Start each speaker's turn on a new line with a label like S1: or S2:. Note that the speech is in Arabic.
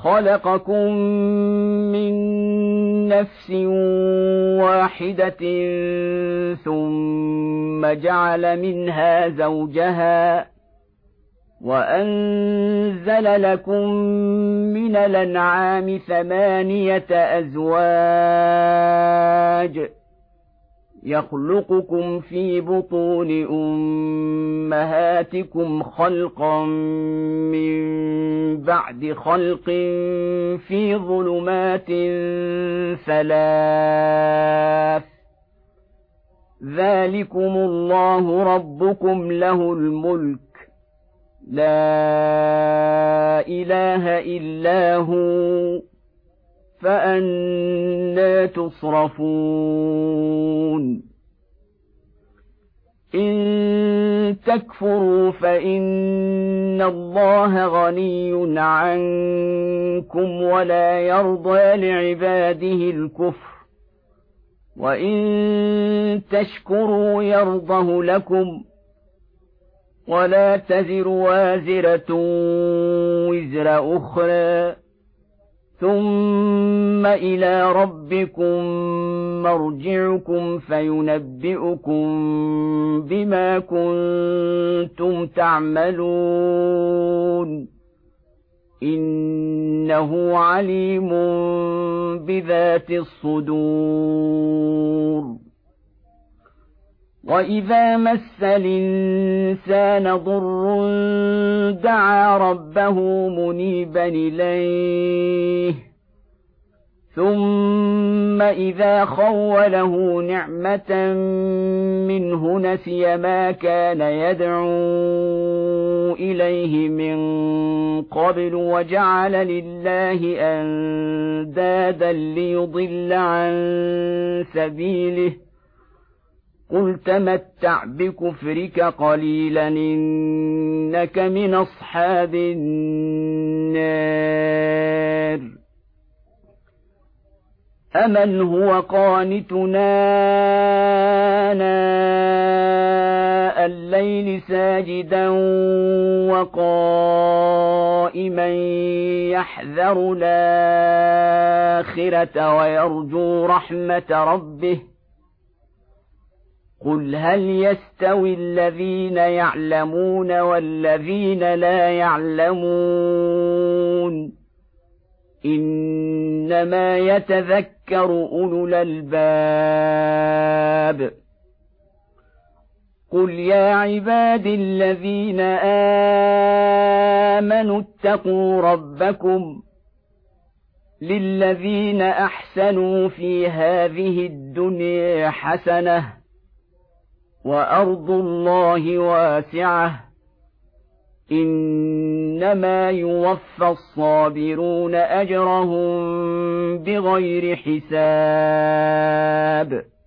S1: خلقكم من نفس واحدة ثم جعل منها زوجها وأنزل لكم من الأنعام 8 أزواج يخلقكم في بطون أمهاتكم خلقا من بعد خلق في ظلمات 3 ذلكم الله ربكم له الملك لا إله إلا هو فأنى تصرفون إن تكفروا فإن الله غني عنكم ولا يرضى لعباده الكفر وإن تشكروا يرضه لكم ولا تزر وازرة وزر أخرى ثم إلى ربكم مرجعكم فينبئكم بما كنتم تعملون إنه عليم بذات الصدور وإذا مس الإنسان ضر دعا ربه منيبا إليه ثم إذا خوله نعمة منه نسي ما كان يدعو إليه من قبل وجعل لله أندادا ليضل عن سبيله قل تمتع بكفرك قليلا إنك من أصحاب النار أمن هو قانتنا آناء الليل ساجدا وقائما يحذر الآخرة ويرجو رحمة ربه قل هل يستوي الذين يعلمون والذين لا يعلمون إنما يتذكر أولو الألباب قل يا عبادي الذين آمنوا اتقوا ربكم للذين أحسنوا في هذه الدنيا حسنة وأرض الله واسعة إنما يوفى الصابرون أجرهم بغير حساب